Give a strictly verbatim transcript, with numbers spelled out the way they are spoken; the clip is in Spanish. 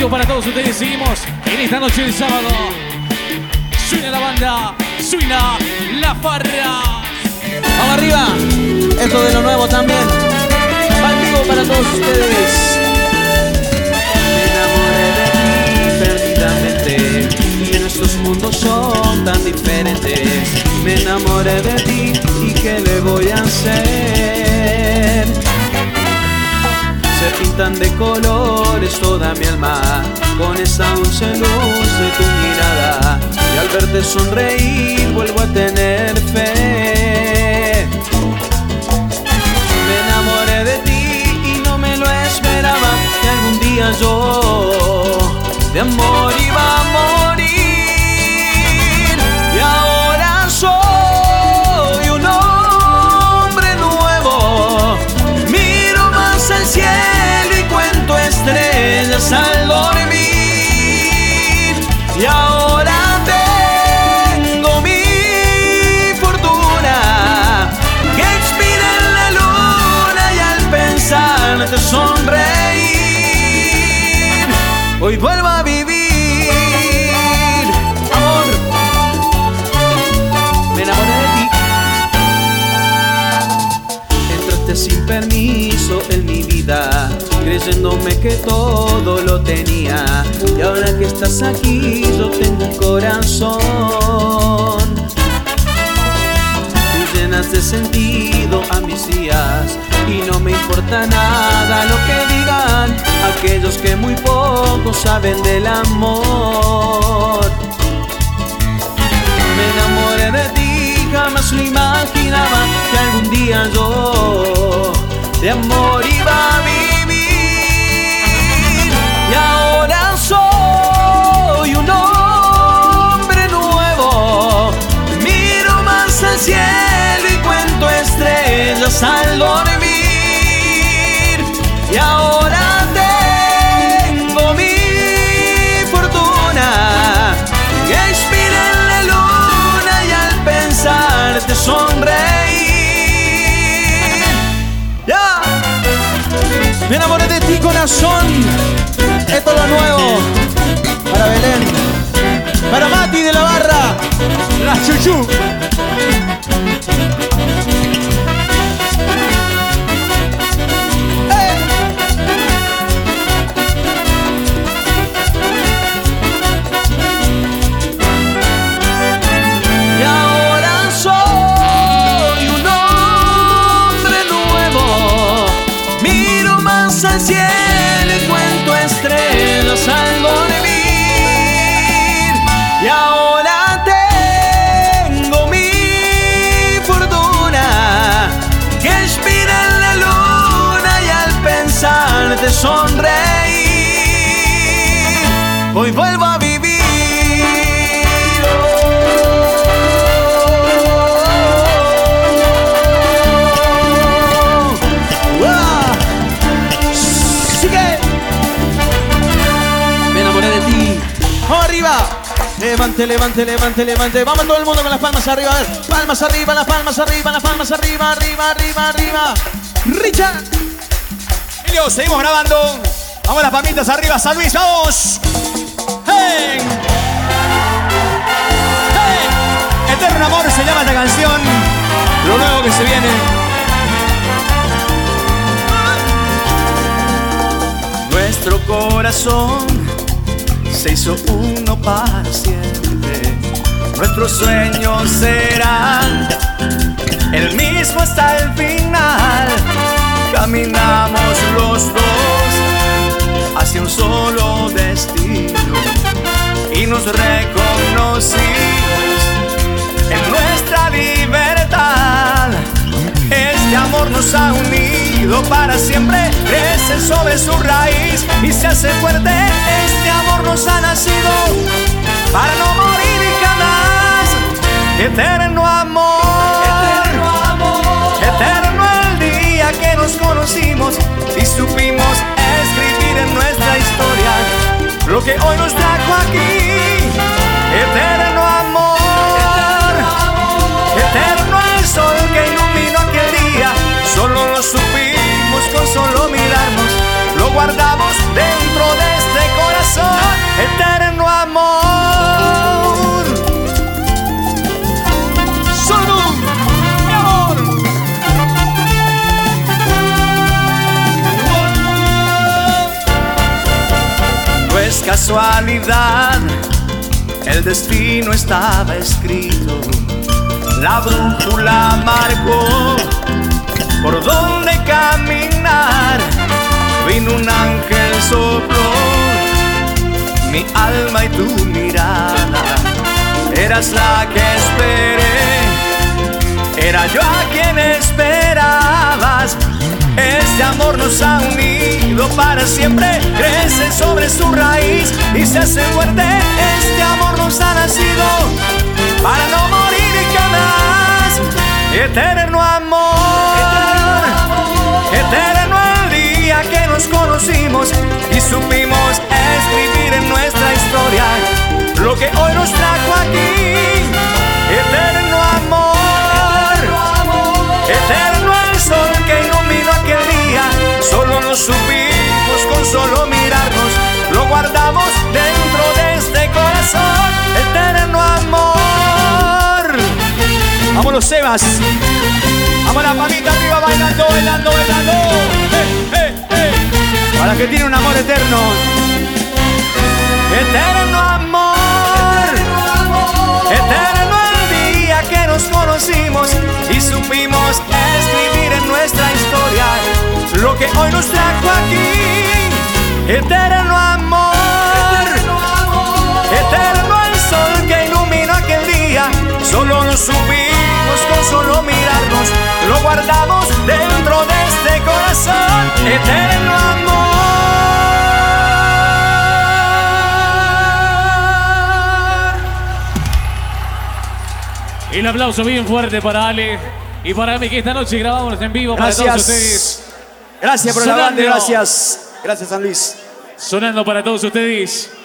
vivo para todos ustedes. Seguimos en esta noche del sábado. Suena la banda, suena la farra. Vamos arriba. Esto de lo nuevo también. Va en vivo para todos ustedes. Me enamoré de ti perdidamente y nuestros mundos son tan diferentes. Me enamoré de ti y ¿qué le voy a hacer? Se pintan de colores toda mi alma con esa dulce luz de tu mirada, y al verte sonreír vuelvo a tener fe. Me enamoré de ti y no me lo esperaba, que algún día yo de amor iba a morir. Y ahora soy un hombre nuevo, miro más al cielo y cuento estrellas al dormir. Y ahora tengo mi fortuna que expira en la luna, y al pensarte sonreír hoy vuelvo a vivir. Amor, me enamoré de ti. Entraste sin permiso en mi vida, creyéndome que todo lo tenía, y ahora que estás aquí yo tengo un corazón. Tú llenas de sentido a mis días y no me importa nada lo que digan aquellos que muy poco saben del amor. Me enamoré de ti, jamás lo imaginaba, que algún día yo de amor iba a vivir. Y ahora soy un hombre nuevo, miro más al cielo y cuento estrellas al dormir. Y ahora tengo mi fortuna que expira en la luna, y al pensarte sonreír. ¡Ya! Me enamoré de ti, corazón. Esto es lo nuevo. Para Belén, para Mati de la Barra, la Chuchu. Al cielo y cuento estrellas al dormir. Y ahora tengo mi fortuna que expira en la luna, y al pensarte sonreír hoy vuelvo a vivir. Levante, levante, levante, levante. Vamos todo el mundo con las palmas arriba. A ver, palmas arriba, las palmas arriba, las palmas arriba, arriba, arriba, arriba. Richard. Emilio, seguimos grabando. Vamos las palmitas arriba, San Luis, vamos. ¡Hey! ¡Hey! Eterno amor se llama esta canción. Lo nuevo que se viene. Nuestro corazón se hizo uno para siempre. Nuestros sueños serán el mismo hasta el final. Caminamos los dos hacia un solo destino y nos reconocimos en nuestra libertad. Este amor nos ha unido para siempre, crece sobre su raíz y se hace fuerte. Este amor nos ha nacido para no morir jamás. Eterno amor, eterno amor, eterno el día que nos conocimos y supimos escribir en nuestra historia lo que hoy nos trajo aquí. Eterno amor, eterno amor, eterno el sol que iluminó aquel día. Solo lo supimos con solo mirarnos, lo guardamos dentro de este corazón. casualidad, el destino estaba escrito. La brújula marcó por dónde caminar. Vino un ángel, sopló mi alma y tu mirada. Eras la que esperé, era yo a quien esperabas. Este amor nos ha unido para siempre. Crece sobre su raíz y se hace fuerte. Este amor nos ha nacido para no morir y jamás. Eterno amor, eterno el día que nos conocimos y supimos escribir en nuestra historia lo que hoy nos trajo aquí. Eterno amor, eterno el sol que iluminó aquel día. Solo nos supimos con solo mirarnos, lo guardamos dentro de este corazón. Eterno amor. Vamos los Sebas. Vamos la palmita arriba bailando, bailando, bailando. Hey, hey, hey. Para que tiene un amor eterno. Eterno amor, eterno el día que nos conocimos y supimos escribir en nuestra historia lo que hoy nos trajo aquí. Eterno amor, eterno el sol que iluminó aquel día. Solo nos supimos con solo mirarnos, lo guardamos dentro de este corazón. Eterno amor. Y un aplauso bien fuerte para Ale y para mí, que esta noche grabamos en vivo para todos ustedes. Gracias por Sonando. la banda, gracias. Gracias, San Luis. Sonando para todos ustedes.